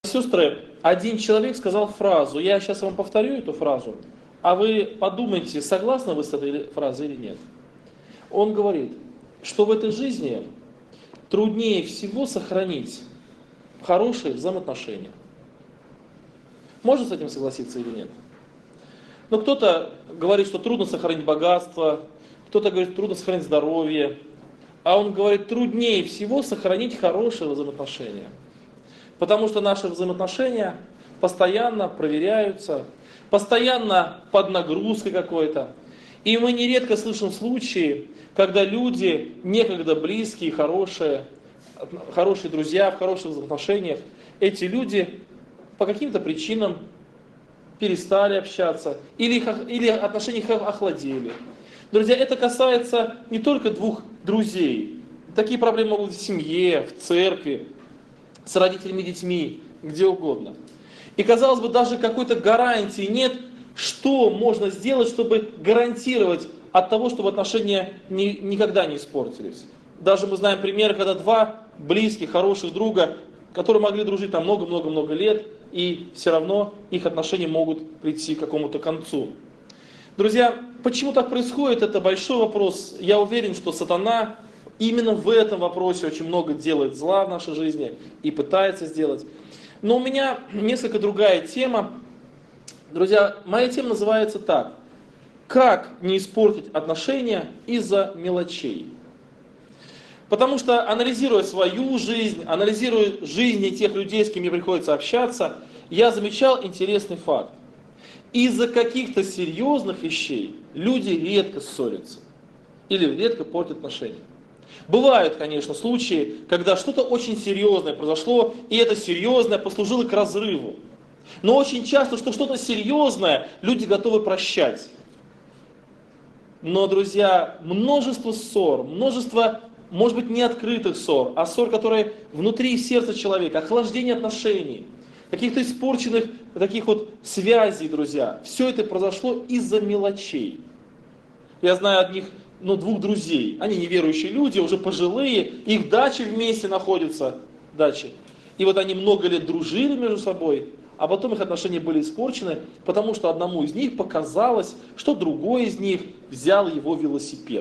Сестры, один человек сказал фразу, я сейчас вам повторю эту фразу, а вы подумайте, согласны вы с этой фразой или нет. Он говорит, что в этой жизни труднее всего сохранить хорошие взаимоотношения. Можно с этим согласиться или нет? Но кто-то говорит, что трудно сохранить богатство, кто-то говорит, трудно сохранить здоровье, а он говорит, труднее всего сохранить хорошие взаимоотношения. Потому что наши взаимоотношения постоянно проверяются, постоянно под нагрузкой какой-то. И мы нередко слышим случаи, когда люди, некогда близкие, хорошие друзья, в хороших взаимоотношениях, эти люди по каким-то причинам перестали общаться, или отношения их охладели. Друзья, это касается не только двух друзей. Такие проблемы могут быть в семье, в церкви, с родителями, детьми, где угодно. И казалось бы, даже какой-то гарантии нет, что можно сделать, чтобы гарантировать от того, чтобы отношения никогда не испортились. Даже мы знаем примеры, когда два близких, хороших друга, которые могли дружить там много-много-много лет, и все равно их отношения могут прийти к какому-то концу. Друзья, почему так происходит, это большой вопрос. Я уверен, что сатана именно в этом вопросе очень много делает зла в нашей жизни и пытается сделать. Но у меня несколько другая тема. Друзья, моя тема называется так. Как не испортить отношения из-за мелочей? Потому что, анализируя свою жизнь, анализируя жизни тех людей, с кем мне приходится общаться, я замечал интересный факт. Из-за каких-то серьезных вещей люди редко ссорятся или редко портят отношения. Бывают, конечно, случаи, когда что-то очень серьезное произошло, и это серьезное послужило к разрыву. Но очень часто, что что-то серьезное, люди готовы прощать. Но, друзья, множество ссор, множество, может быть, не открытых ссор, а ссор, которые внутри сердца человека, охлаждение отношений, каких-то испорченных таких вот связей, друзья. Все это произошло из-за мелочей. Я знаю одних, двух друзей. Они неверующие люди, уже пожилые, их дачи вместе находятся, дачи. И вот они много лет дружили между собой, а потом их отношения были испорчены, потому что одному из них показалось, что другой из них взял его велосипед.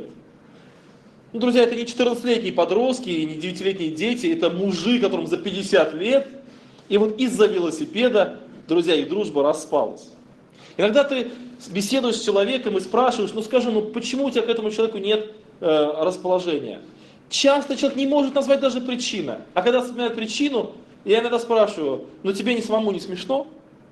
Друзья, это не 14-летние подростки, и не 9-летние дети, это мужи, которым за 50 лет. И вот из-за велосипеда, друзья, их дружба распалась. Иногда ты беседуешь с человеком и спрашиваешь, скажи, почему у тебя к этому человеку нет расположения? Часто человек не может назвать даже причину. А когда вспоминает причину, я иногда спрашиваю, тебе не самому не смешно?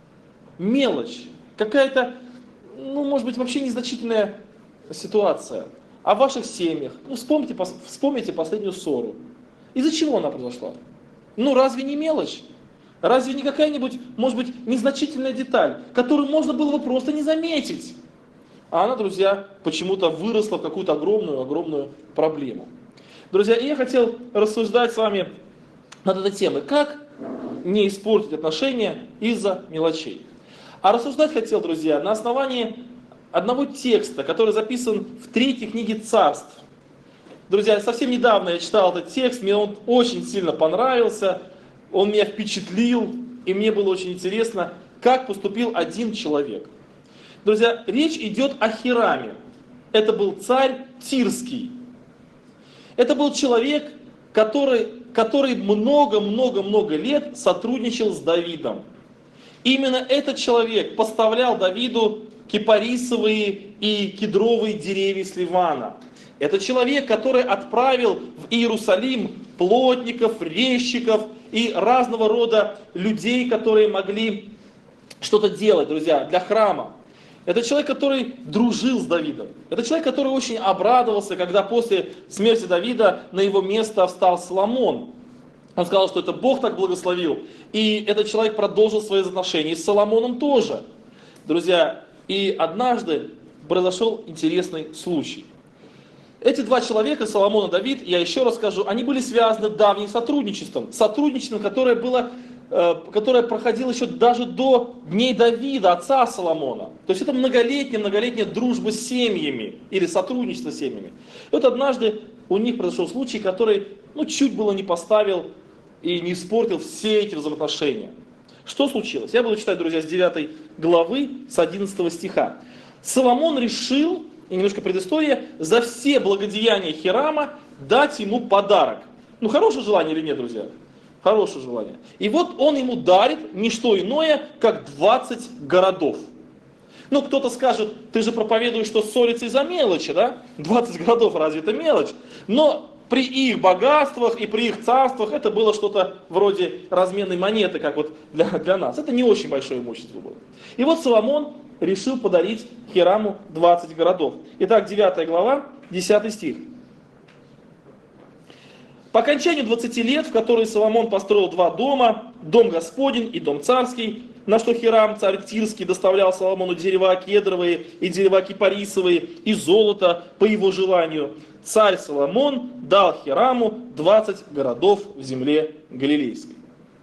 Мелочь. Какая-то, может быть, вообще незначительная ситуация. А в ваших семьях, вспомните последнюю ссору. Из-за чего она произошла? Разве не мелочь? Разве не какая-нибудь, может быть, незначительная деталь, которую можно было бы просто не заметить? А она, друзья, почему-то выросла в какую-то огромную проблему. Друзья, и я хотел рассуждать с вами над этой темой. Как не испортить отношения из-за мелочей? А рассуждать хотел, друзья, на основании одного текста, который записан в 3 книге Царств. Друзья, совсем недавно я читал этот текст, мне он очень сильно понравился. Он меня впечатлил, и мне было очень интересно, как поступил один человек. Друзья, речь идет о Хираме. Это был царь Тирский. Это был человек, который много лет сотрудничал с Давидом. Именно этот человек поставлял Давиду кипарисовые и кедровые деревья с Ливана. Это человек, который отправил в Иерусалим плотников, резчиков и разного рода людей, которые могли что-то делать, друзья, для храма. Это человек, который дружил с Давидом. Это человек, который очень обрадовался, когда после смерти Давида на его место встал Соломон. Он сказал, что это Бог так благословил. И этот человек продолжил свои отношения и с Соломоном тоже. Друзья, и однажды произошел интересный случай. Эти два человека, Соломон и Давид, я еще раз скажу, они были связаны давним сотрудничеством. Сотрудничеством, которое проходило еще даже до дней Давида, отца Соломона. То есть это многолетняя дружба с семьями или сотрудничество с семьями. И вот однажды у них произошел случай, который чуть было не поставил и не испортил все эти взаимоотношения. Что случилось? Я буду читать, друзья, с 9 главы, с 11 стиха. Соломон решил, и немножко предыстория, за все благодеяния Хирама дать ему подарок. Ну, хорошее желание или нет, друзья? Хорошее желание. И вот он ему дарит не что иное, как 20 городов. Ну, кто-то скажет, ты же проповедуешь, что ссориться из-за мелочи, да? 20 городов, разве это мелочь? Но при их богатствах и при их царствах это было что-то вроде разменной монеты, как вот для нас. Это не очень большое имущество было. И вот Соломон решил подарить Хираму 20 городов. Итак, 9 глава, 10 стих. По окончанию 20 лет, в которые Соломон построил два дома, дом Господень и дом царский, на что Хирам, царь Тирский, доставлял Соломону дерева кедровые и дерева кипарисовые и золото по его желанию, царь Соломон дал Хираму 20 городов в земле Галилейской.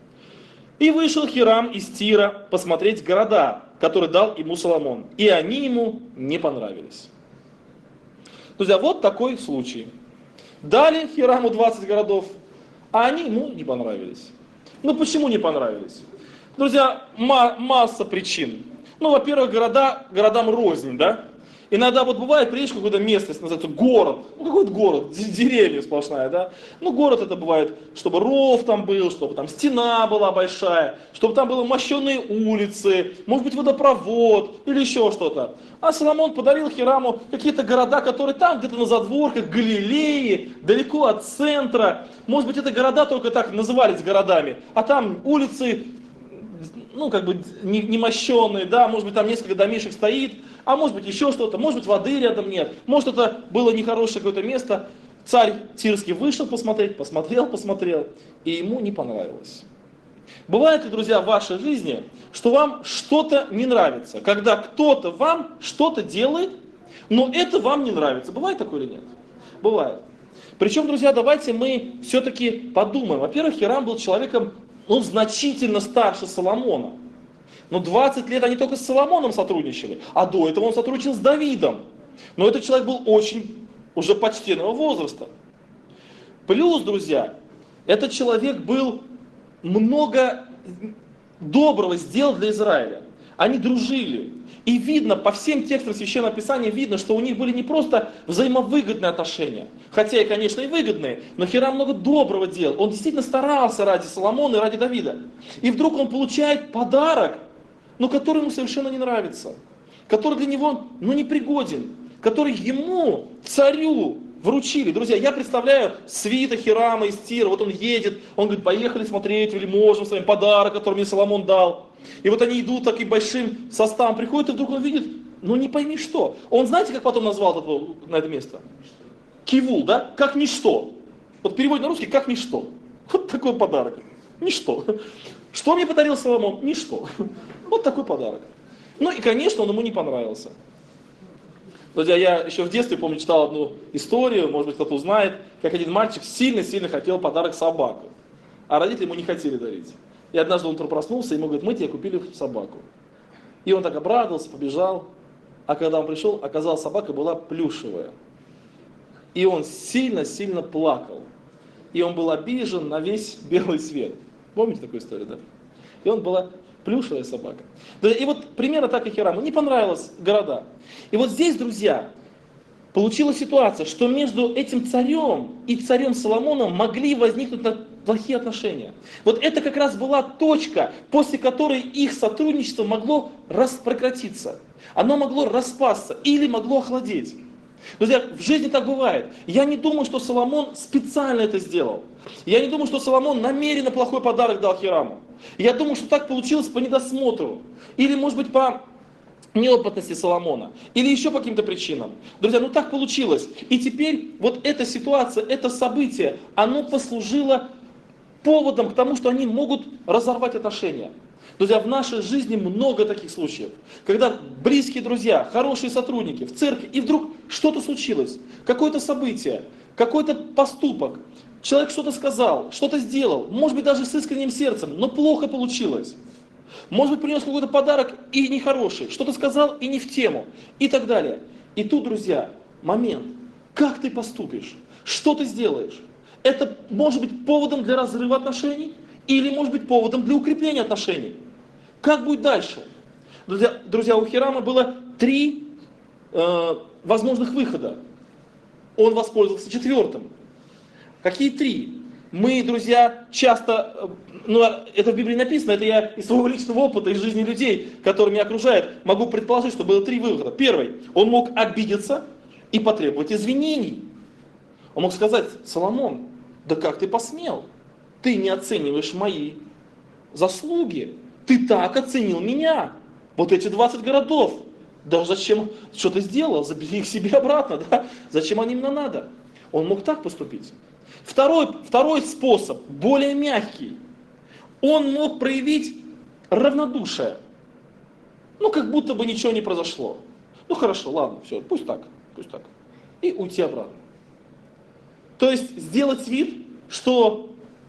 И вышел Хирам из Тира посмотреть города, которые дал ему Соломон, и они ему не понравились. Друзья, вот такой случай. Дали Хираму 20 городов, а они ему не понравились. Ну почему не понравились? Друзья, масса причин. Ну, во-первых, городам рознь, да? Иногда вот бывает, приедешь в какую-то местность, называется город. Ну, какой-то город, деревня сплошная, да? Ну, город это бывает, чтобы ров там был, чтобы там стена была большая, чтобы там были мощеные улицы, может быть, водопровод или еще что-то. А Соломон подарил Хираму какие-то города, которые там где-то на задворках Галилеи, далеко от центра. Может быть, это города только так назывались городами, а там улицы, ну, как бы не мощеные, да, может быть, там несколько домишек стоит, а может быть, еще что-то, может быть, воды рядом нет, может, это было нехорошее какое-то место. Царь Тирский вышел посмотреть, посмотрел, и ему не понравилось. Бывает ли, друзья, в вашей жизни, что вам что-то не нравится, когда кто-то вам что-то делает, но это вам не нравится? Бывает такое или нет? Бывает. Причем, друзья, давайте мы все-таки подумаем. Во-первых, Хирам был человеком, он значительно старше Соломона. Но 20 лет они только с Соломоном сотрудничали, а до этого он сотрудничал с Давидом. Но этот человек был очень уже почтенного возраста. Плюс, друзья, этот человек был много доброго сделал для Израиля. Они дружили. И видно, по всем текстам Священного Писания видно, что у них были не просто взаимовыгодные отношения, хотя и, конечно, и выгодные, но Хирам много доброго делал. Он действительно старался ради Соломона и ради Давида. И вдруг он получает подарок, но который ему совершенно не нравится, который для него непригоден, который ему, царю, вручили. Друзья, я представляю свита Хирама из Тира, вот он едет, он говорит, поехали смотреть вельможам своим подарок, который мне Соломон дал. И вот они идут таким большим составом, приходят, и вдруг он видит, не пойми что. Он, знаете, как потом назвал это место? Кивул, да? Как ничто. Вот переводит на русский, как ничто. Вот такой подарок. Ничто. Что мне подарил Соломон? Ничто. Вот такой подарок. Ну и, конечно, он ему не понравился. Друзья, я еще в детстве, помню, читал одну историю, может быть, кто-то узнает, как один мальчик сильно-сильно хотел подарок собаку, а родители ему не хотели дарить. И однажды он утром проснулся, и ему говорят, мы тебе купили собаку. И он так обрадовался, побежал, а когда он пришел, оказалось, собака была плюшевая. И он сильно-сильно плакал. И он был обижен на весь белый свет. Помните такую историю, да? И он была плюшевая собака. И вот примерно так и Хираму. Не понравилось города. И вот здесь, друзья, получилась ситуация, что между этим царем и царем Соломоном могли возникнуть плохие отношения. Вот это как раз была точка, после которой их сотрудничество могло прекратиться. Оно могло распасться или могло охладеть. Друзья, в жизни так бывает. Я не думаю, что Соломон специально это сделал. Я не думаю, что Соломон намеренно плохой подарок дал Хираму. Я думаю, что так получилось по недосмотру. Или, может быть, по неопытности Соломона. Или еще по каким-то причинам. Друзья, так получилось. И теперь вот эта ситуация, это событие, оно послужило поводом к тому, что они могут разорвать отношения. Друзья, в нашей жизни много таких случаев, когда близкие друзья, хорошие сотрудники в церкви, и вдруг что-то случилось, какое-то событие, какой-то поступок, человек что-то сказал, что-то сделал, может быть даже с искренним сердцем, но плохо получилось. Может быть принес какой-то подарок и нехороший, что-то сказал и не в тему, и так далее. И тут, друзья, момент, как ты поступишь, что ты сделаешь. Это может быть поводом для разрыва отношений или может быть поводом для укрепления отношений. Как будет дальше? Друзья, у Хирама было 3 возможных выхода. Он воспользовался 4-м. Какие 3? Мы, друзья, часто, это в Библии написано, это я из своего личного опыта, из жизни людей, которые меня окружают, могу предположить, что было 3 выхода. Первый, он мог обидеться и потребовать извинений. Он мог сказать: Соломон, да как ты посмел? Ты не оцениваешь мои заслуги. Ты так оценил меня. Вот эти 20 городов. Да зачем, что ты сделал? Забери их себе обратно, да? Зачем они мне надо? Он мог так поступить. Второй способ, более мягкий. Он мог проявить равнодушие. Как будто бы ничего не произошло. Хорошо, ладно, все, пусть так. И уйти обратно. То есть сделать вид, что,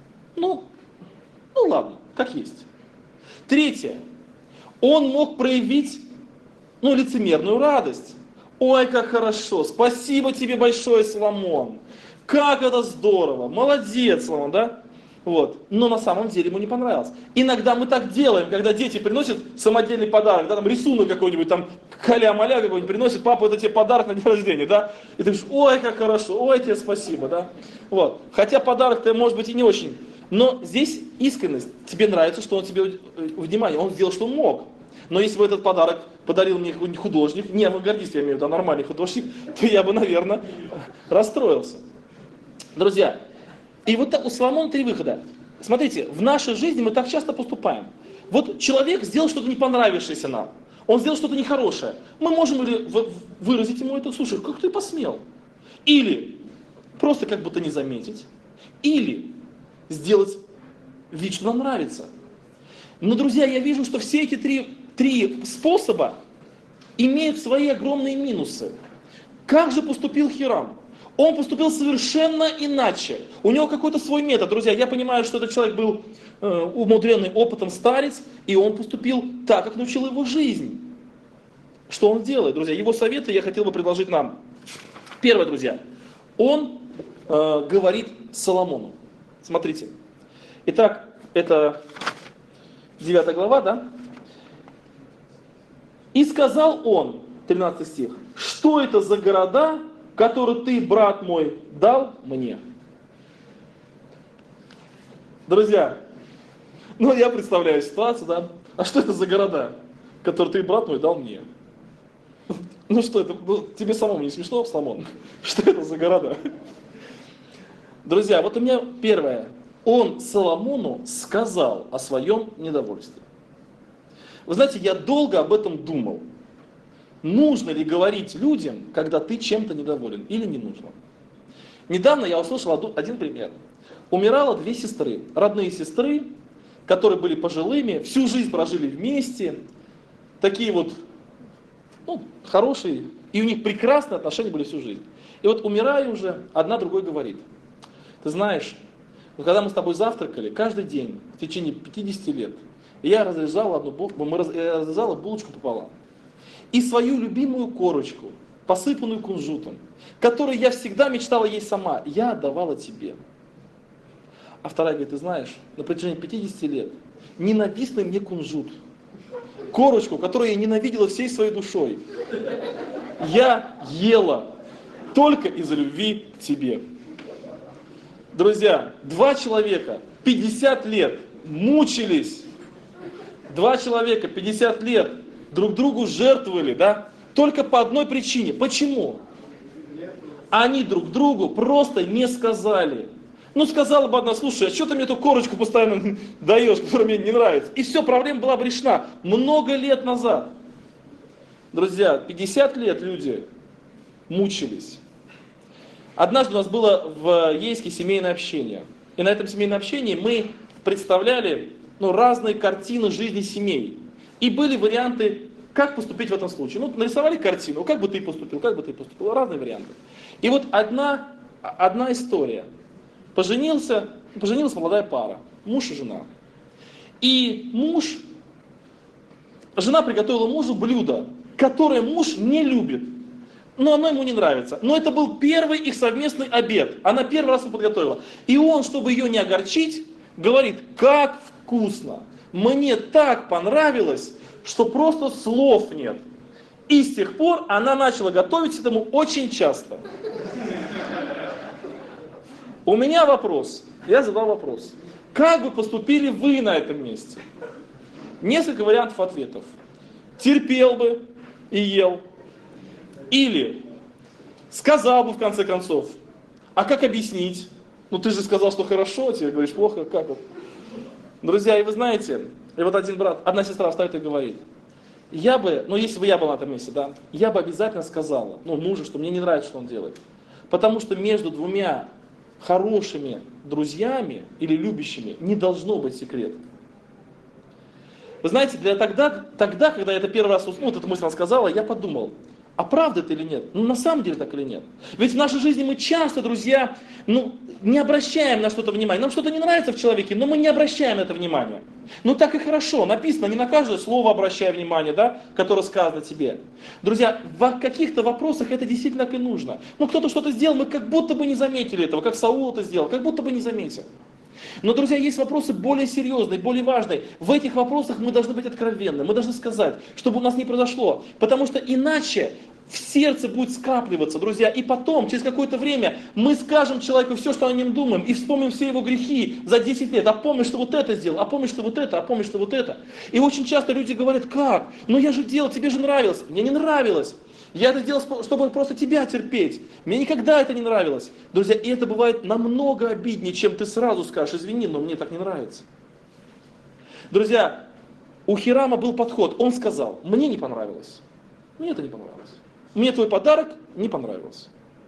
ладно, как есть. Третье. Он мог проявить, лицемерную радость. Ой, как хорошо, спасибо тебе большое, Соломон. Как это здорово, молодец, Соломон, да? Вот. Но на самом деле ему не понравилось. Иногда мы так делаем, когда дети приносят самодельный подарок, да, там рисунок какой-нибудь, там каля-маля какой-нибудь приносит, папа, это тебе подарок на день рождения, да? И ты говоришь: ой, как хорошо, ой, тебе спасибо, да? Вот. Хотя подарок-то может быть и не очень. Но здесь искренность. Тебе нравится, что он тебе внимание, он сделал, что мог. Но если бы этот подарок подарил мне художник, не авангардист, я имею в виду, а нормальный художник, то я бы, наверное, расстроился. Друзья, и вот у Соломона 3 выхода. Смотрите, в нашей жизни мы так часто поступаем. Вот человек сделал что-то не понравившееся нам. Он сделал что-то нехорошее. Мы можем ли выразить ему это: слушай, как ты посмел? Или просто как будто не заметить. Или сделать вид, что нам нравится. Но, друзья, я вижу, что все эти три способа имеют свои огромные минусы. Как же поступил Хирам? Он поступил совершенно иначе. У него какой-то свой метод. Друзья, я понимаю, что этот человек был умудренный опытом старец, и он поступил так, как научила его жизнь. Что он делает, друзья? Его советы я хотел бы предложить нам. Первое, друзья. Он говорит Соломону. Смотрите. Итак, это 9 глава, да? «И сказал он», 13 стих, «что это за города, которые ты, брат мой, дал мне?» Друзья, я представляю ситуацию, да? А что это за города, которые ты, брат мой, дал мне? Что это? Тебе самому не смешно, Соломон? Что это за города? Друзья, вот у меня первое. Он Соломону сказал о своем недовольстве. Вы знаете, я долго об этом думал. Нужно ли говорить людям, когда ты чем-то недоволен, или не нужно? Недавно я услышал один пример. Умирало 2 сестры, родные сестры, которые были пожилыми, всю жизнь прожили вместе, такие вот, хорошие, и у них прекрасные отношения были всю жизнь. И вот умирая уже, одна другой говорит: ты знаешь, когда мы с тобой завтракали, каждый день, в течение 50 лет, я разрезала булочку пополам. И свою любимую корочку, посыпанную кунжутом, которую я всегда мечтала есть сама, я отдавала тебе. А вторая говорит: ты знаешь, на протяжении 50 лет ненавистный мне кунжут, корочку, которую я ненавидела всей своей душой, я ела только из-за любви к тебе. Друзья, 2 человека 50 лет мучились, 2 человека 50 лет друг другу жертвовали, да? Только по одной причине. Почему? Они друг другу просто не сказали. Сказала бы одна: слушай, а что ты мне эту корочку постоянно даешь, которая мне не нравится? И все, проблема была бы решена много лет назад. Друзья, 50 лет люди мучились. Однажды у нас было в Ейске семейное общение. И на этом семейном общении мы представляли разные картины жизни семей. И были варианты, как поступить в этом случае. Нарисовали картину, как бы ты поступил, разные варианты. И вот одна история. Поженилась молодая пара, муж и жена. И жена приготовила мужу блюдо, которое муж не любит. Но оно ему не нравится. Но это был первый их совместный обед. Она первый раз его подготовила. И он, чтобы ее не огорчить, говорит: как вкусно. мне так понравилось, что просто слов нет. И с тех пор она начала готовить к этому очень часто. У меня вопрос, я задал вопрос. Как бы поступили вы на этом месте? Несколько вариантов ответов. Терпел бы и ел. Или сказал бы в конце концов. А как объяснить? Ну ты же сказал, что хорошо, а тебе говоришь плохо, как вот? Друзья, и вы знаете, и вот один брат, одна сестра встает и говорит, я бы, ну если бы я был на этом месте, да, я бы обязательно сказала, ну мужу, что мне не нравится, что он делает. Потому что между двумя хорошими друзьями или любящими не должно быть секрета. Вы знаете, тогда, когда я это первый раз уснул, вот эту мысль она сказала, я подумал, а правда это или нет? Ну на самом деле так или нет? Ведь в нашей жизни мы часто, друзья, не обращаем на что-то внимания. Нам что-то не нравится в человеке, но мы не обращаем на это внимания. Ну так и хорошо, написано, не на каждое слово обращай внимание, да, которое сказано тебе. Друзья, в каких-то вопросах это действительно так и нужно. Ну кто-то что-то сделал, мы как будто бы не заметили этого, как Саул это сделал, как будто бы не заметил. Но, друзья, есть вопросы более серьезные, более важные. В этих вопросах мы должны быть откровенны, мы должны сказать, чтобы у нас не произошло. Потому что иначе в сердце будет скапливаться, друзья. И потом, через какое-то время, мы скажем человеку все, что о нем думаем, и вспомним все его грехи за 10 лет. А помнишь, что вот это сделал, а помнишь, что вот это, а помнишь, что вот это. И очень часто люди говорят, как? Ну я же делал, тебе же нравилось. Мне не нравилось. Я это делал, чтобы просто тебя терпеть. Мне никогда это не нравилось. Друзья, и это бывает намного обиднее, чем ты сразу скажешь, извини, но мне так не нравится. Друзья, у Хирама был подход. Он сказал, мне не понравилось. Мне это не понравилось. Мне твой подарок не понравился.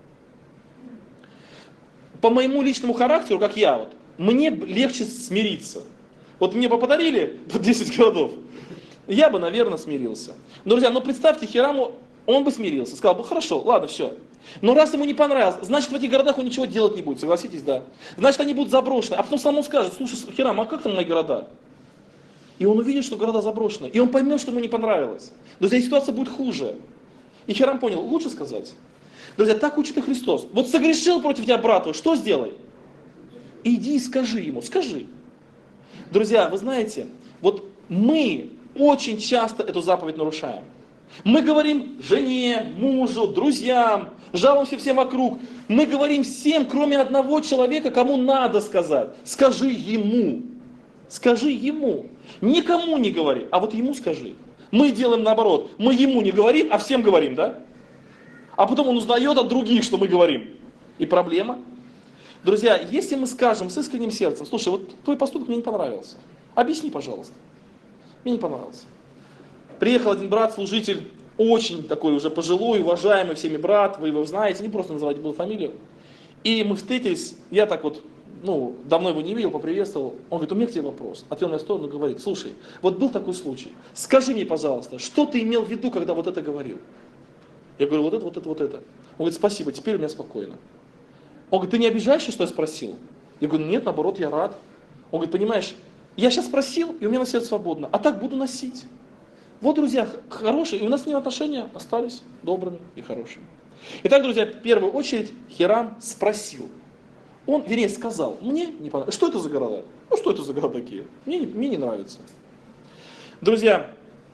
По моему личному характеру, как я, вот, мне легче смириться. Вот мне бы подарили 10 городов, я бы, наверное, смирился. Но, друзья, представьте, Хираму, он бы смирился, сказал бы, хорошо, ладно, все. Но раз ему не понравилось, значит в этих городах он ничего делать не будет, согласитесь, да? Значит они будут заброшены. А потом сам он скажет, слушай, Хирам, а как там мои города? И он увидит, что города заброшены. И он поймет, что ему не понравилось. Друзья, ситуация будет хуже. И Хирам понял, лучше сказать. Друзья, так учит и Христос. Вот согрешил против тебя брат, что сделай? Иди и скажи ему, скажи. Друзья, вы знаете, вот мы очень часто эту заповедь нарушаем. Мы говорим жене, мужу, друзьям, жалуемся всем вокруг. Мы говорим всем, кроме одного человека, кому надо сказать. Скажи ему. Скажи ему. Никому не говори, а вот ему скажи. Мы делаем наоборот. Мы ему не говорим, а всем говорим, да? А потом он узнает от других, что мы говорим. И проблема. Друзья, если мы скажем с искренним сердцем, слушай, вот твой поступок мне не понравился. Объясни, пожалуйста. Мне не понравился. Приехал один брат, служитель, очень такой уже пожилой, уважаемый всеми брат, вы его знаете, не просто называть было фамилию. И мы встретились, я так вот, давно его не видел, поприветствовал. Он говорит, у меня к тебе вопрос. Отвел меня в сторону и говорит, слушай, вот был такой случай, скажи мне, пожалуйста, что ты имел в виду, когда вот это говорил? Я говорю, вот это, вот это, вот это. Он говорит, спасибо, теперь у меня спокойно. Он говорит, ты не обижаешься, что я спросил? Я говорю, нет, наоборот, я рад. Он говорит, понимаешь, я сейчас спросил, и у меня на сердце свободно, а так буду носить. Вот, друзья, хорошие, и у нас с ним отношения остались добрыми и хорошими. Итак, друзья, в первую очередь Хирам спросил. Он, вернее, сказал, мне не понравилось. Что это за города? Ну, что это за города такие? Мне не нравится. Друзья,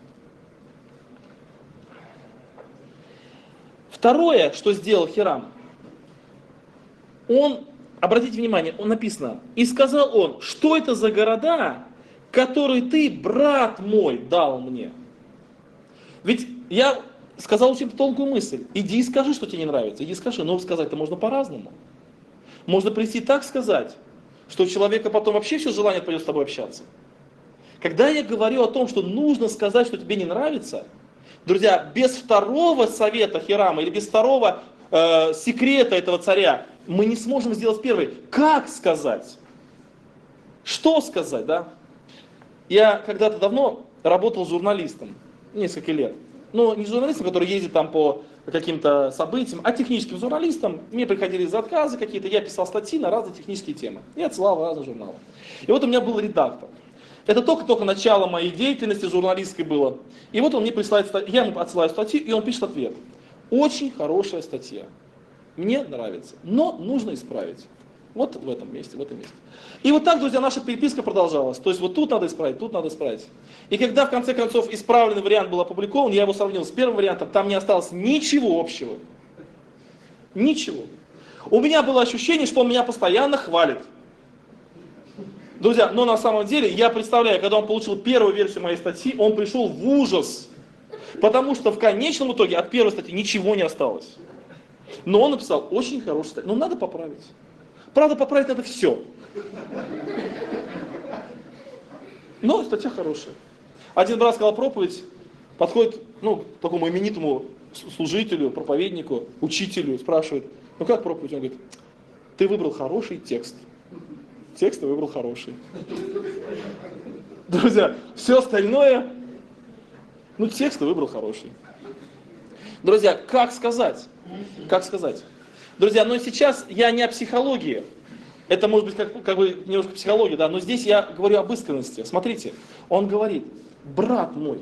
второе, что сделал Хирам, он, обратите внимание, он написано, и сказал он, что это за города, которые ты, брат мой, дал мне. Ведь я сказал очень тонкую мысль. Иди и скажи, что тебе не нравится. Иди и скажи. Но сказать-то можно по-разному. Можно прийти так сказать, что у человека потом вообще все желание отпадет с тобой общаться. Когда я говорю о том, что нужно сказать, что тебе не нравится, друзья, без второго совета Хирама или без второго секрета этого царя, мы не сможем сделать первый. Как сказать? Что сказать, да? Я когда-то давно работал журналистом. Несколько лет. Но не журналистом, который ездит там по каким-то событиям, а техническим журналистом. Мне приходили заказы какие-то, я писал статьи на разные технические темы. Я отсылал в разные журналы. И вот у меня был редактор. Это только начало моей деятельности журналистской было. И вот он мне присылает статью, я ему отсылаю статью, и он пишет ответ. Очень хорошая статья. Мне нравится, но нужно исправить. Вот в этом месте, в этом месте. И вот так, друзья, наша переписка продолжалась. То есть вот тут надо исправить, тут надо исправить. И когда в конце концов исправленный вариант был опубликован, я его сравнил с первым вариантом, там не осталось ничего общего. Ничего. У меня было ощущение, что он меня постоянно хвалит. Друзья, но на самом деле, я представляю, когда он получил первую версию моей статьи, он пришел в ужас. Потому что в конечном итоге от первой статьи ничего не осталось. Но он написал очень хорошую статью. Но надо поправить. Правда, поправить надо все. Но статья хорошая. Один брат сказал проповедь, подходит к такому именитому служителю, проповеднику, учителю, спрашивает, ну как проповедь? Он говорит, ты выбрал хороший текст. Текст ты выбрал хороший. Друзья, все остальное, текст ты выбрал хороший. Друзья, как сказать? Как сказать? Друзья, но сейчас я не о психологии. Это может быть как бы немножко психология, да, но здесь я говорю об искренности. Смотрите, он говорит, брат мой,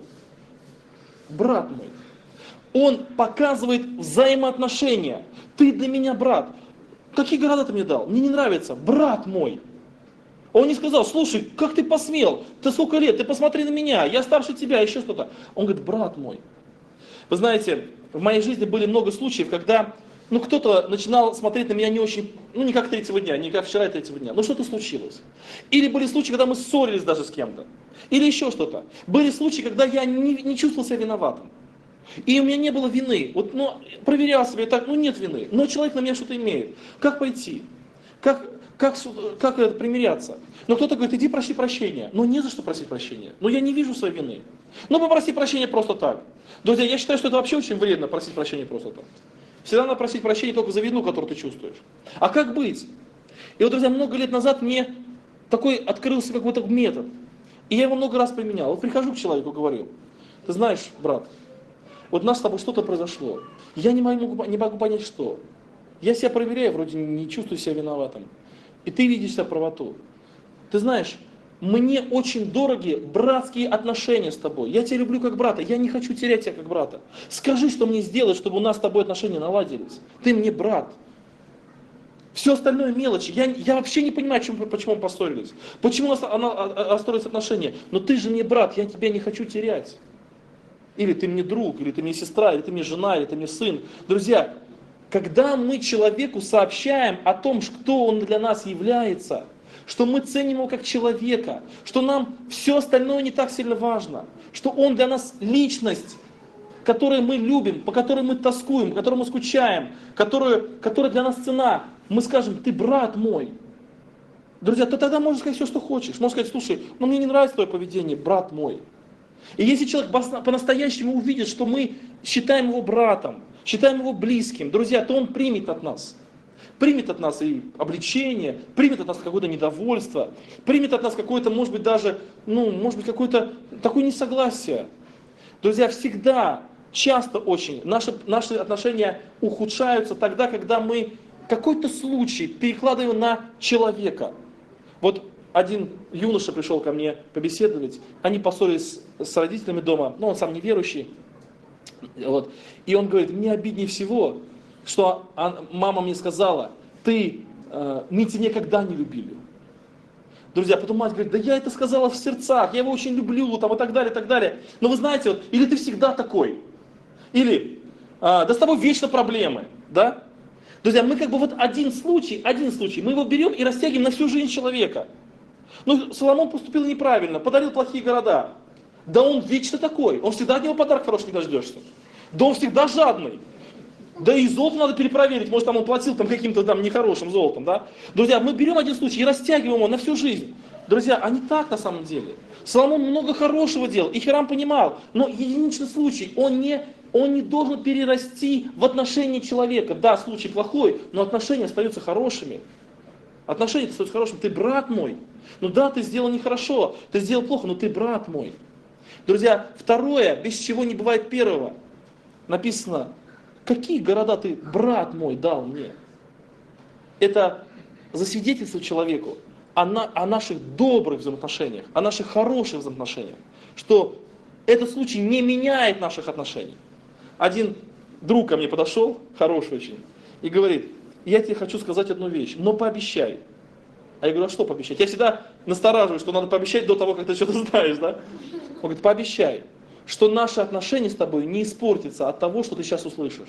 он показывает взаимоотношения. Ты для меня брат. Какие города ты мне дал? Мне не нравится. Брат мой. Он не сказал, слушай, как ты посмел? Ты сколько лет? Ты посмотри на меня. Я старше тебя, еще что-то. Он говорит, брат мой. Вы знаете, в моей жизни были много случаев, когда кто-то начинал смотреть на меня не очень, не как третьего дня, не как вчера и третьего дня. Что-то случилось. Или были случаи, когда мы ссорились даже с кем-то. Или еще что-то. Были случаи, когда я не чувствовал себя виноватым. И у меня не было вины. Проверял себя, так, нет вины. Но человек на меня что-то имеет. Как пойти? Как это примиряться? Кто-то говорит, иди проси прощения. Не за что просить прощения. Я не вижу своей вины. Попроси прощения просто так. Друзья, я считаю, что это вообще очень вредно, просить прощения просто так. Всегда надо просить прощения только за вину, которую ты чувствуешь. А как быть? И друзья, много лет назад мне такой открылся какой-то метод. И я его много раз применял. Прихожу к человеку, говорю, ты знаешь, брат, у нас с тобой что-то произошло. Я не могу понять, что. Я себя проверяю, вроде не чувствую себя виноватым. И ты видишь себя правоту. Ты знаешь, мне очень дороги братские отношения с тобой. Я тебя люблю как брата, я не хочу терять тебя как брата. Скажи, что мне сделать, чтобы у нас с тобой отношения наладились. Ты мне брат. Все остальное мелочи. Я вообще не понимаю, почему мы поссорились. Почему у нас расстроились отношения. Но ты же мне брат, я тебя не хочу терять. Или ты мне друг, или ты мне сестра, или ты мне жена, или ты мне сын. Друзья, когда мы человеку сообщаем о том, кто он для нас является, что мы ценим его как человека, что нам все остальное не так сильно важно, что он для нас личность, которую мы любим, по которой мы тоскуем, по которой мы скучаем, которая для нас цена, мы скажем, ты брат мой. Друзья, то тогда можно сказать все, что хочешь. Можно сказать, слушай, мне не нравится твое поведение, брат мой. И если человек по-настоящему увидит, что мы считаем его братом, считаем его близким, друзья, то он примет от нас. Примет от нас и обличение, примет от нас какое-то недовольство, примет от нас какое-то, может быть, даже, какое-то такое несогласие. Друзья, всегда, часто очень наши отношения ухудшаются тогда, когда мы какой-то случай перекладываем на человека. Вот один юноша пришел ко мне побеседовать, они поссорились с родителями дома, он сам неверующий. И он говорит, мне обиднее всего, что мама мне сказала, мы тебя никогда не любили. Друзья, потом мать говорит, да я это сказала в сердцах, я его очень люблю, и так далее, и так далее. Но вы знаете, или ты всегда такой, или да с тобой вечно проблемы, да? Друзья, мы один случай, мы его берем и растягиваем на всю жизнь человека. Соломон поступил неправильно, подарил плохие города. Да он вечно такой, он всегда от него подарок хороший не дождешься. Да он всегда жадный. Да и золото надо перепроверить, может он платил каким-то нехорошим золотом, да? Друзья, мы берем один случай и растягиваем его на всю жизнь. Друзья, а не так на самом деле. Соломон много хорошего делал, и Хирам понимал, но единичный случай, он не должен перерасти в отношения человека. Да, случай плохой, но отношения остаются хорошими. Отношения остаются хорошими. Ты брат мой. Да, ты сделал нехорошо, ты сделал плохо, но ты брат мой. Друзья, второе, без чего не бывает первого. Написано, какие города ты, брат мой, дал мне? Это засвидетельствовать человеку о наших добрых взаимоотношениях, о наших хороших взаимоотношениях, что этот случай не меняет наших отношений. Один друг ко мне подошел, хороший очень, и говорит, я тебе хочу сказать одну вещь, но пообещай. А я говорю, а что пообещать? Я всегда настораживаюсь, что надо пообещать до того, как ты что-то знаешь, да? Он говорит, пообещай, что наши отношения с тобой не испортятся от того, что ты сейчас услышишь.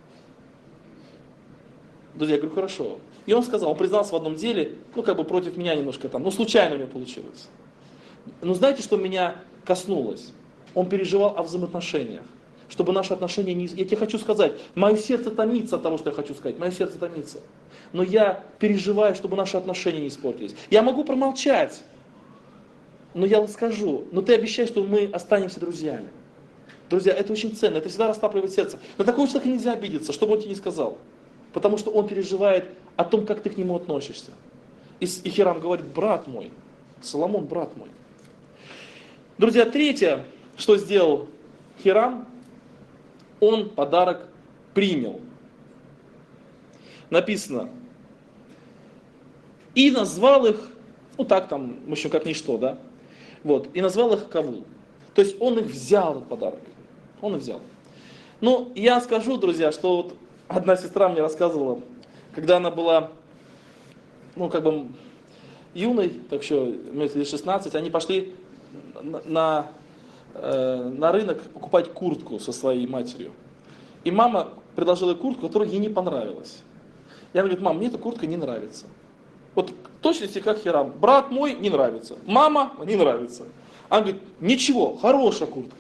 Друзья, я говорю, хорошо. И он сказал, он признался в одном деле, ну как бы против меня немножко там, ну случайно у меня получилось. Но знаете, что меня коснулось? Он переживал о взаимоотношениях. Чтобы наши отношения не... Я тебе хочу сказать, мое сердце томится от того, что я хочу сказать. Мое сердце томится. Но я переживаю, чтобы наши отношения не испортились. Я могу промолчать, но я скажу. Но ты обещай, что мы останемся друзьями. Друзья, это очень ценно, это всегда растапливает сердце. На такого человека нельзя обидеться, что бы он тебе не сказал. Потому что он переживает о том, как ты к нему относишься. И Хирам говорит, брат мой, Соломон, брат мой. Друзья, третье, что сделал Хирам, он подарок принял. Написано, и назвал их, ну так там, в общем, как ничто, да, вот, и назвал их Кавул. То есть он их взял, этот подарок, он их взял. Ну, я скажу, друзья, что вот одна сестра мне рассказывала, когда она была, ну, как бы юной, так что, лет 16, они пошли на рынок покупать куртку со своей матерью. И мама предложила куртку, которая ей не понравилась. И она говорит, мам, мне эта куртка не нравится. Вот точности как Хирам. Брат мой не нравится. Мама не нравится. Она говорит, ничего, хорошая куртка.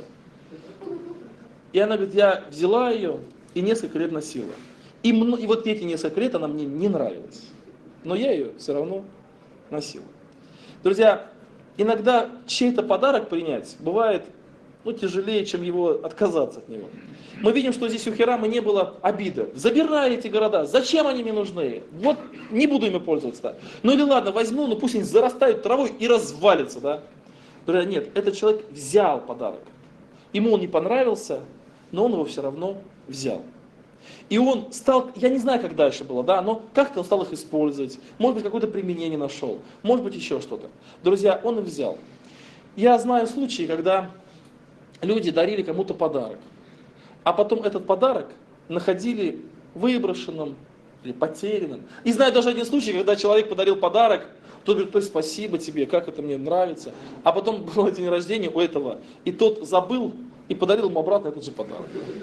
И она говорит, я взяла ее и несколько лет носила. И вот эти несколько лет она мне не нравилась. Но я ее все равно носил. Друзья, иногда чей-то подарок принять бывает тяжелее, чем его отказаться от него. Мы видим, что здесь у Хирама не было обиды. Забирай эти города, зачем они мне нужны? Вот не буду ими пользоваться. Да? Ну или ладно, возьму, но пусть они зарастают травой и развалятся. Да? Друзья, нет, этот человек взял подарок. Ему он не понравился, но он его все равно взял. И он стал, я не знаю, как дальше было, да, но как-то он стал их использовать. Может быть, какое-то применение нашел. Может быть, еще что-то. Друзья, он их взял. Я знаю случаи, когда люди дарили кому-то подарок. А потом этот подарок находили выброшенным или потерянным. И знаю даже один случай, когда человек подарил подарок, тот говорит, спасибо тебе, как это мне нравится. А потом был день рождения у этого, и тот забыл и подарил ему обратно этот же подарок.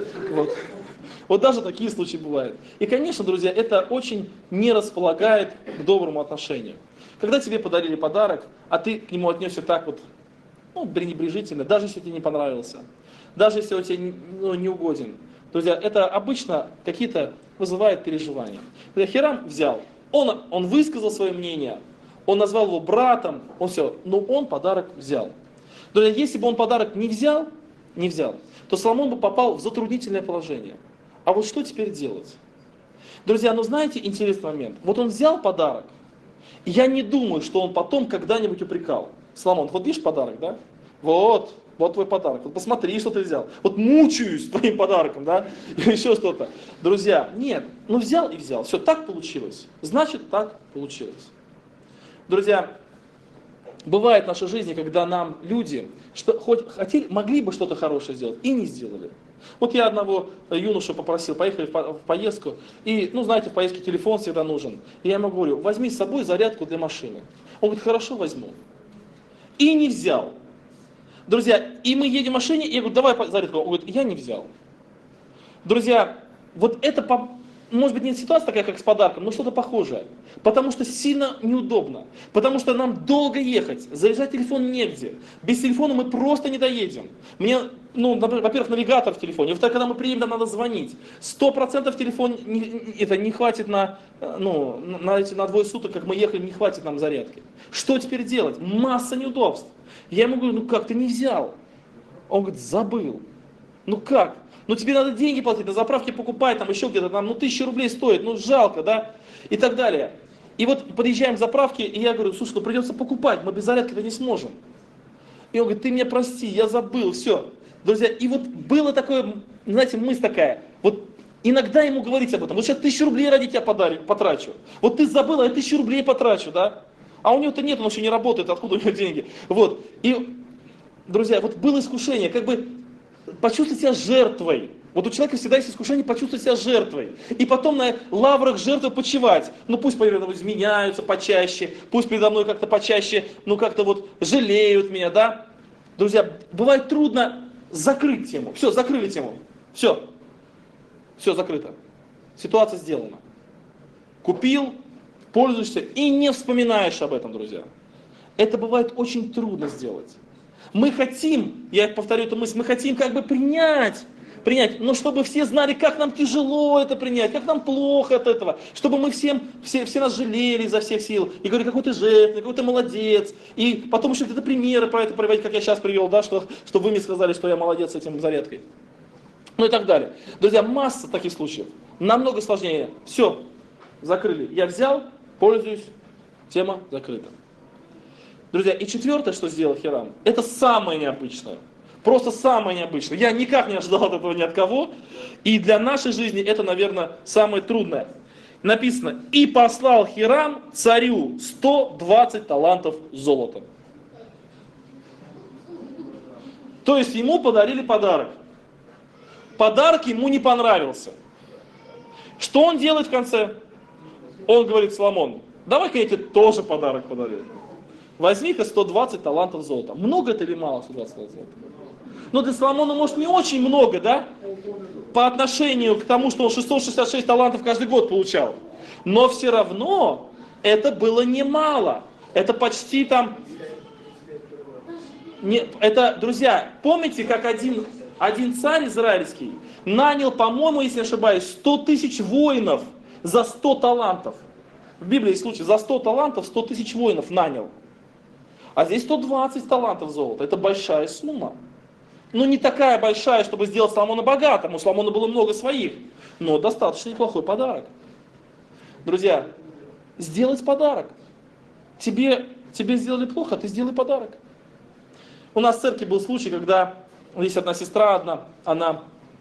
Вот даже такие случаи бывают. И, конечно, друзья, это очень не располагает к доброму отношению. Когда тебе подарили подарок, а ты к нему отнесся так вот, пренебрежительно, даже если тебе не понравился, даже если он тебе не угоден. Друзья, это обычно какие-то вызывает переживания. Хирам взял, он высказал свое мнение, он назвал его братом, но он подарок взял. Друзья, если бы он подарок не взял, то Соломон бы попал в затруднительное положение. А вот что теперь делать? Друзья, знаете интересный момент? Вот он взял подарок, и я не думаю, что он потом когда-нибудь упрекал. Соломон, вот видишь подарок, да? Вот твой подарок. Вот посмотри, что ты взял. Вот мучаюсь твоим подарком, да? Или еще что-то. Друзья, нет, взял и взял. Все, так получилось. Значит, так получилось. Друзья, бывает в нашей жизни, когда нам люди могли бы что-то хорошее сделать и не сделали. Вот я одного юношу попросил, поехали в поездку, и, знаете, в поездке телефон всегда нужен. И я ему говорю, возьми с собой зарядку для машины. Он говорит, хорошо, возьму. И не взял. Друзья, и мы едем в машине, и я говорю, давай зарядку. Он говорит, я не взял. Друзья, вот это, может быть, не ситуация такая, как с подарком, но что-то похожее. Потому что сильно неудобно. Потому что нам долго ехать, заряжать телефон негде. Без телефона мы просто не доедем. Мне, например, во-первых, навигатор в телефоне. Во-вторых, когда мы приедем, нам надо звонить. 100% телефон не хватит на двое суток, как мы ехали, не хватит нам зарядки. Что теперь делать? Масса неудобств. Я ему говорю, как ты не взял? Он говорит, забыл. Как? Тебе надо деньги платить, на заправке покупать, там еще где-то, 1000 рублей стоит, жалко, да? И так далее. И вот подъезжаем к заправке, и я говорю, слушай, придется покупать, мы без зарядки-то не сможем. И он говорит, ты меня прости, я забыл, все. Друзья, и вот было такое, знаете, мысль такая, вот иногда ему говорить об этом, вот сейчас 1000 рублей ради тебя потрачу. Вот ты забыл, а я 1000 рублей потрачу, да? А у него-то нет, он еще не работает, откуда у него деньги? Вот, и, друзья, вот было искушение, как бы почувствовать себя жертвой. Вот у человека всегда есть искушение почувствовать себя жертвой. И потом на лаврах жертвы почивать. Ну пусть передо мной изменяются почаще, пусть передо мной как-то почаще, ну как-то вот жалеют меня, да? Друзья, бывает трудно закрыть тему. Все, закрыли тему. Все. Все закрыто. Ситуация сделана. Купил, пользуешься и не вспоминаешь об этом, друзья. Это бывает очень трудно сделать. Мы хотим, я повторю эту мысль, мы хотим как бы принять, но чтобы все знали, как нам тяжело это принять, как нам плохо от этого, чтобы мы все нас жалели изо всех сил, и говорили, какой ты жертвенный, какой ты молодец, и потом еще где-то примеры про это приводить, как я сейчас привел, да, что вы мне сказали, что я молодец с этим зарядкой. Ну и так далее. Друзья, масса таких случаев. Намного сложнее. Все, закрыли. Я взял, пользуюсь, тема закрыта. Друзья, и четвертое, что сделал Хирам, это самое необычное. Просто самое необычное. Я никак не ожидал от этого ни от кого. И для нашей жизни это, наверное, самое трудное. Написано, и послал Хирам царю 120 талантов золота. То есть ему подарили подарок. Подарок ему не понравился. Что он делает в конце? Он говорит Соломону, давай-ка я тебе тоже подарок подарю. Возьми-ка 120 талантов золота. Много это или мало 120 талантов золота? Но для Соломона, может, не очень много, да? По отношению к тому, что он 666 талантов каждый год получал. Но все равно это было немало. Это почти там... Это, друзья, помните, как один царь израильский нанял, по-моему, если не ошибаюсь, 100 тысяч воинов за 100 талантов. В Библии есть случай, за 100 талантов 100 тысяч воинов нанял. А здесь 120 талантов золота. Это большая сумма. Ну, не такая большая, чтобы сделать Соломона богатым. У Соломона было много своих. Но достаточно неплохой подарок. Друзья, сделать подарок. Тебе сделали плохо, ты сделай подарок. У нас в церкви был случай, когда есть одна сестра, она,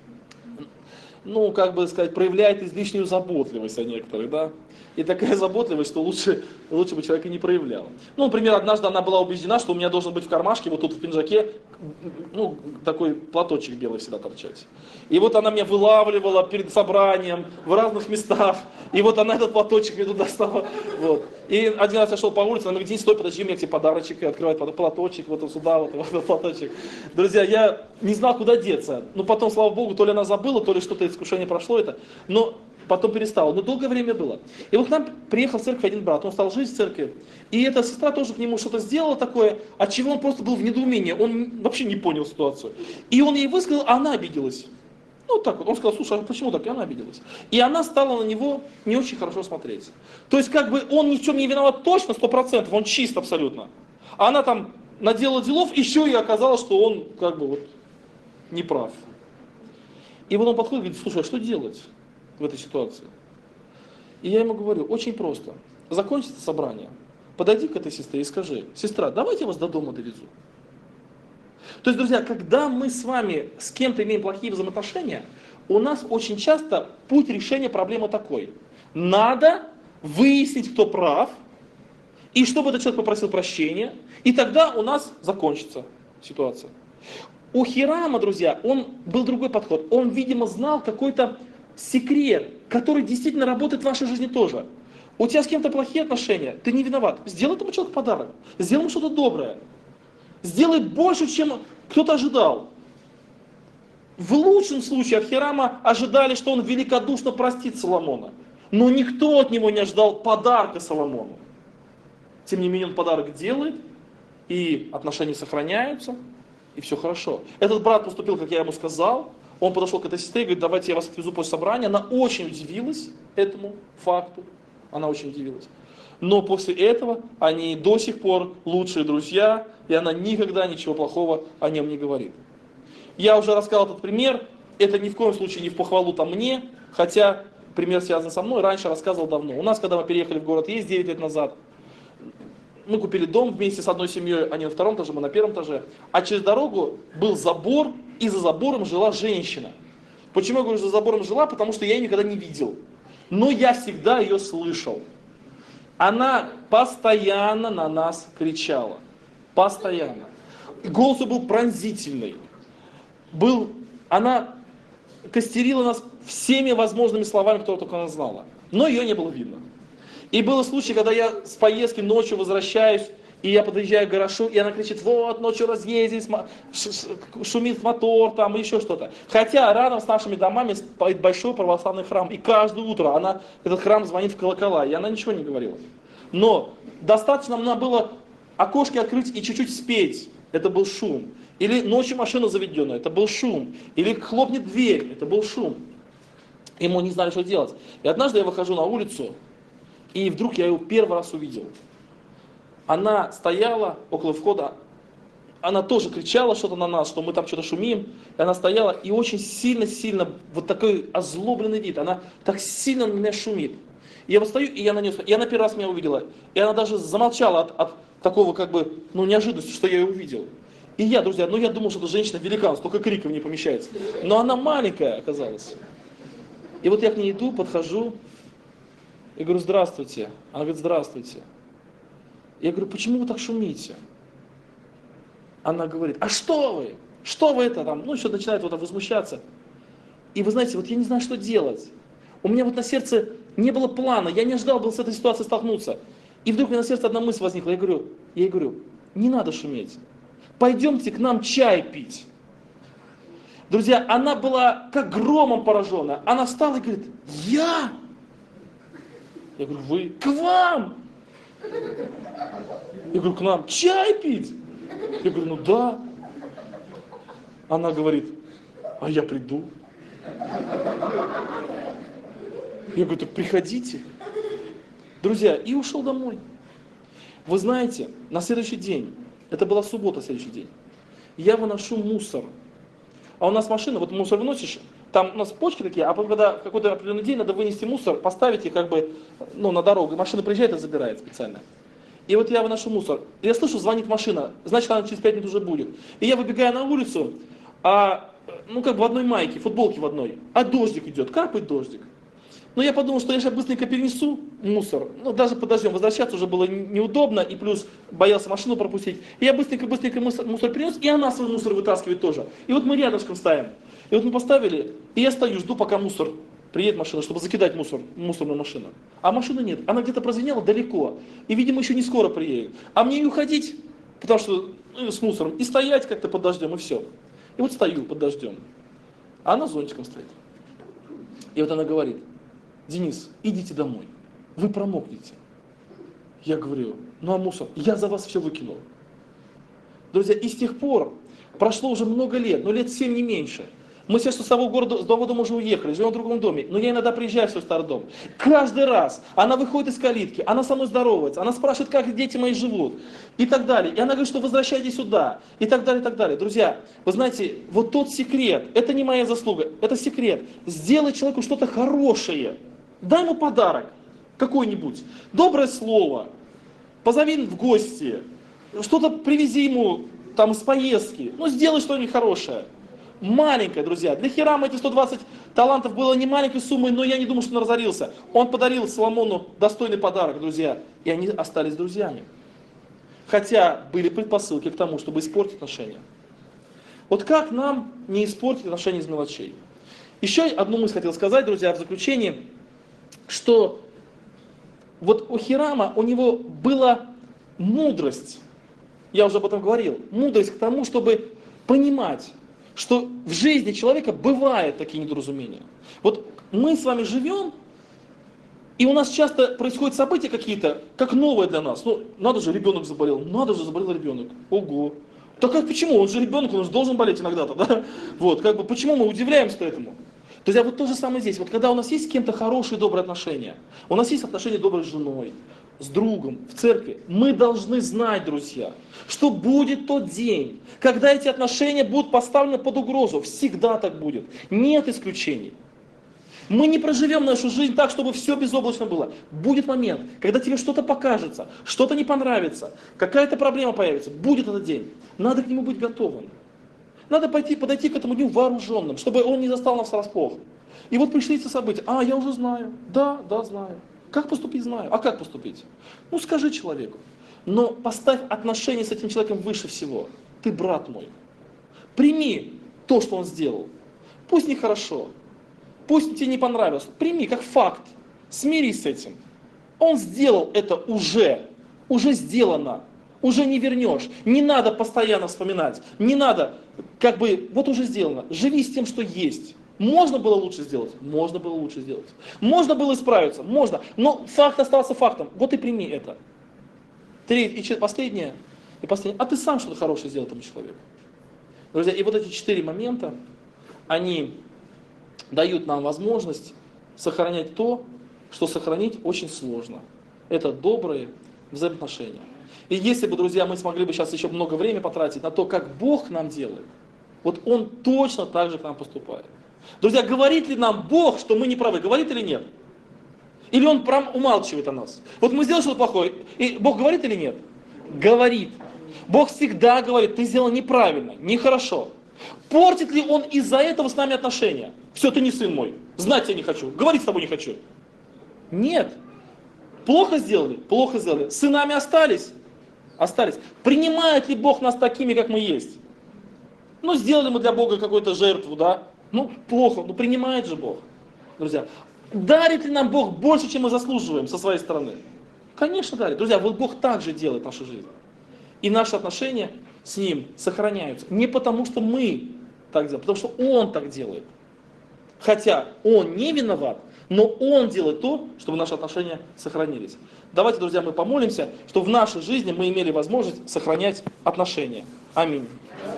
ну, как бы сказать, проявляет излишнюю заботливость о некоторых, да. И такая заботливость, что лучше бы человек и не проявлял. Ну, например, однажды она была убеждена, что у меня должен быть в кармашке, вот тут в пиджаке, ну, такой платочек белый всегда торчать. И вот она меня вылавливала перед собранием в разных местах. И вот она этот платочек мне туда достала. Вот. И один раз я шел по улице, она говорит, Денис, стой, подожди, у меня тебе подарочек. И открывает платочек, вот сюда, вот этот платочек. Друзья, я не знал, куда деться. Ну, потом, слава Богу, то ли она забыла, то ли что-то искушение прошло это. Но потом перестала. Но долгое время было. И вот к нам приехал в церковь один брат, он стал жить в церкви. И эта сестра тоже к нему что-то сделала такое, от чего он просто был в недоумении. Он вообще не понял ситуацию. И он ей высказал, а она обиделась. Ну так вот, он сказал, слушай, а почему так? И она обиделась. И она стала на него не очень хорошо смотреть. То есть как бы он ни в чем не виноват точно, 100%, он чист абсолютно. А она там наделала делов, еще и оказалось, что он как бы вот не прав. И вот он подходит и говорит, слушай, а что делать в этой ситуации? И я ему говорю, очень просто. Закончится собрание, подойди к этой сестре и скажи, сестра, давайте я вас до дома довезу. То есть, друзья, когда мы с вами с кем-то имеем плохие взаимоотношения, у нас очень часто путь решения проблемы такой. Надо выяснить, кто прав, и чтобы этот человек попросил прощения, и тогда у нас закончится ситуация. У Хирама, друзья, был другой подход. Он, видимо, знал какой-то секрет, который действительно работает в вашей жизни тоже. У тебя с кем-то плохие отношения, ты не виноват. Сделай этому человеку подарок, сделай ему что-то доброе. Сделай больше, чем кто-то ожидал. В лучшем случае от Хирама ожидали, что он великодушно простит Соломона. Но никто от него не ожидал подарка Соломону. Тем не менее он подарок делает, и отношения сохраняются, и все хорошо. Этот брат поступил, как я ему сказал. Он подошел к этой сестре и говорит, давайте я вас отвезу после собрания. Она очень удивилась этому факту. Она очень удивилась. Но после этого они до сих пор лучшие друзья, и она никогда ничего плохого о нем не говорит. Я уже рассказал этот пример, это ни в коем случае не в похвалу там мне, хотя пример связан со мной, раньше рассказывал давно. У нас, когда мы переехали в город Есть 9 лет назад, мы купили дом вместе с одной семьей, они на втором этаже, мы на первом этаже, а через дорогу был забор, и за забором жила женщина. Почему я говорю, что за забором жила? Потому что я ее никогда не видел. Но я всегда ее слышал. Она постоянно на нас кричала. Постоянно. Голос был пронзительный. Она костерила нас всеми возможными словами, которые только она знала. Но ее не было видно. И был случай, когда я с поездки ночью возвращаюсь, и я подъезжаю к гаражу, и она кричит: вот, ночью разъездились, шумит мотор, там, еще что-то. Хотя рядом с нашими домами стоит большой православный храм, и каждое утро этот храм звонит в колокола, и она ничего не говорила. Но достаточно нам было окошки открыть и чуть-чуть спеть, это был шум. Или ночью машина заведенная, это был шум. Или хлопнет дверь, это был шум. И мы не знали, что делать. И однажды я выхожу на улицу, и вдруг я ее первый раз увидел. Она стояла около входа, она тоже кричала что-то на нас, что мы там что-то шумим. И она стояла, и очень сильно-сильно, вот такой озлобленный вид, она так сильно на меня шумит. И я вот стою, и я на нее смотрю, и она первый раз меня увидела. И она даже замолчала от такого как бы, неожиданности, что я ее увидел. И я, друзья, я думал, что это женщина-великан, столько криков не помещается. Но она маленькая оказалась. И вот я к ней иду, подхожу, и говорю: здравствуйте. Она говорит: здравствуйте. Я говорю: почему вы так шумите? Она говорит: а что вы? Что вы это там? Что начинает вот возмущаться. И вы знаете, вот я не знаю, что делать. У меня вот на сердце не было плана, я не ожидал был с этой ситуацией столкнуться. И вдруг у меня на сердце одна мысль возникла. Я ей говорю: не надо шуметь. Пойдемте к нам чай пить. Друзья, она была как громом поражена. Она встала и говорит: я? Я говорю: вы? К вам? Я говорю: к нам чай пить? Я говорю: ну да. Она говорит: а я приду. Я говорю: так приходите. Друзья, и ушел домой. Вы знаете, на следующий день, это была суббота, следующий день, я выношу мусор. А у нас машина, вот мусор выносишь, там у нас почки такие, а когда в какой-то определенный день надо вынести мусор, поставить их на дорогу, и машина приезжает и забирает специально. И вот я выношу мусор, и я слышу, звонит машина, значит, она через 5 минут уже будет. И я выбегаю на улицу, в одной майке, футболке в одной, а дождик идет, капает дождик. Но я подумал, что я сейчас быстренько перенесу мусор, даже под дождем возвращаться уже было неудобно, и плюс боялся машину пропустить. И я быстренько мусор перенес, и она свой мусор вытаскивает тоже. И вот мы рядышком ставим. И вот мы поставили, и я стою, жду, пока приедет машина, чтобы закидать мусорную машину. А машины нет, она где-то прозвенела далеко, и, видимо, еще не скоро приедет. А мне и уходить, потому что с мусором, и стоять как-то под дождем, и все. И вот стою под дождем, а она зонтиком стоит. И вот она говорит: Денис, идите домой, вы промокнете. Я говорю: а мусор? Я за вас все выкинул. Друзья, и с тех пор прошло уже много лет, лет 7 не меньше. Мы сейчас с того дома уже уехали, живем в другом доме, но я иногда приезжаю в свой старый дом. Каждый раз она выходит из калитки, она со мной здоровается, она спрашивает, как дети мои живут, и так далее. И она говорит, что возвращайтесь сюда, и так далее, и так далее. Друзья, вы знаете, вот тот секрет, это не моя заслуга, это секрет. Сделай человеку что-то хорошее, дай ему подарок какой-нибудь, доброе слово, позови в гости, что-то привези ему из поездки, сделай что-нибудь хорошее. Маленькая, друзья. Для Хирама эти 120 талантов было не маленькой суммой, но я не думаю, что он разорился. Он подарил Соломону достойный подарок, друзья. И они остались друзьями. Хотя были предпосылки к тому, чтобы испортить отношения. Вот как нам не испортить отношения из мелочей? Еще одну мысль хотел сказать, друзья, в заключении, что вот у Хирама, у него была мудрость, я уже об этом говорил, мудрость к тому, чтобы понимать, что в жизни человека бывают такие недоразумения. Вот мы с вами живем, и у нас часто происходят события какие-то, как новые для нас. Надо же, ребенок заболел, заболел ребенок. Ого. Так почему? Он же ребенок, он же должен болеть иногда-то, да? Почему мы удивляемся этому? Друзья, вот то же самое здесь. Вот когда у нас есть с кем-то хорошие, добрые отношения, у нас есть отношения добрые с женой, с другом, в церкви, мы должны знать, друзья, что будет тот день, когда эти отношения будут поставлены под угрозу. Всегда так будет. Нет исключений. Мы не проживем нашу жизнь так, чтобы все безоблачно было. Будет момент, когда тебе что-то покажется, что-то не понравится, какая-то проблема появится. Будет этот день. Надо к нему быть готовым. Надо подойти к этому дню вооруженным, чтобы он не застал нас врасплох. И вот пришли эти события. Я уже знаю. Да, знаю. Как поступить, знаю. А как поступить? Скажи человеку. Но поставь отношения с этим человеком выше всего. Ты брат мой. Прими то, что он сделал. Пусть нехорошо, пусть тебе не понравилось, прими как факт, смирись с этим. Он сделал это уже сделано, уже не вернешь. Не надо постоянно вспоминать, не надо, вот уже сделано. Живи с тем, что есть. Можно было лучше сделать? Можно было лучше сделать. Можно было исправиться? Можно. Но факт остался фактом. Вот и прими это. Последнее. А ты сам что-то хорошее сделал этому человеку. Друзья, и вот эти 4 момента, они дают нам возможность сохранять то, что сохранить очень сложно. Это добрые взаимоотношения. И если бы, друзья, мы смогли бы сейчас еще много времени потратить на то, как Бог нам делает, вот Он точно так же к нам поступает. Друзья, говорит ли нам Бог, что мы не правы? Говорит или нет? Или Он прям умалчивает о нас? Вот мы сделали что-то плохое, и Бог говорит или нет? Говорит. Бог всегда говорит, ты сделал неправильно, нехорошо. Портит ли Он из-за этого с нами отношения? Все, ты не сын мой, знать тебя не хочу, говорить с тобой не хочу. Нет. Плохо сделали? Плохо сделали. Сынами остались? Остались. Принимает ли Бог нас такими, как мы есть? Сделали мы для Бога какую-то жертву, да? Плохо, принимает же Бог. Друзья, дарит ли нам Бог больше, чем мы заслуживаем со своей стороны? Конечно, дарит. Друзья, вот Бог также делает нашу жизнь. И наши отношения с Ним сохраняются. Не потому, что мы так делаем, потому что Он так делает. Хотя Он не виноват, но Он делает то, чтобы наши отношения сохранились. Давайте, друзья, мы помолимся, чтобы в нашей жизни мы имели возможность сохранять отношения. Аминь.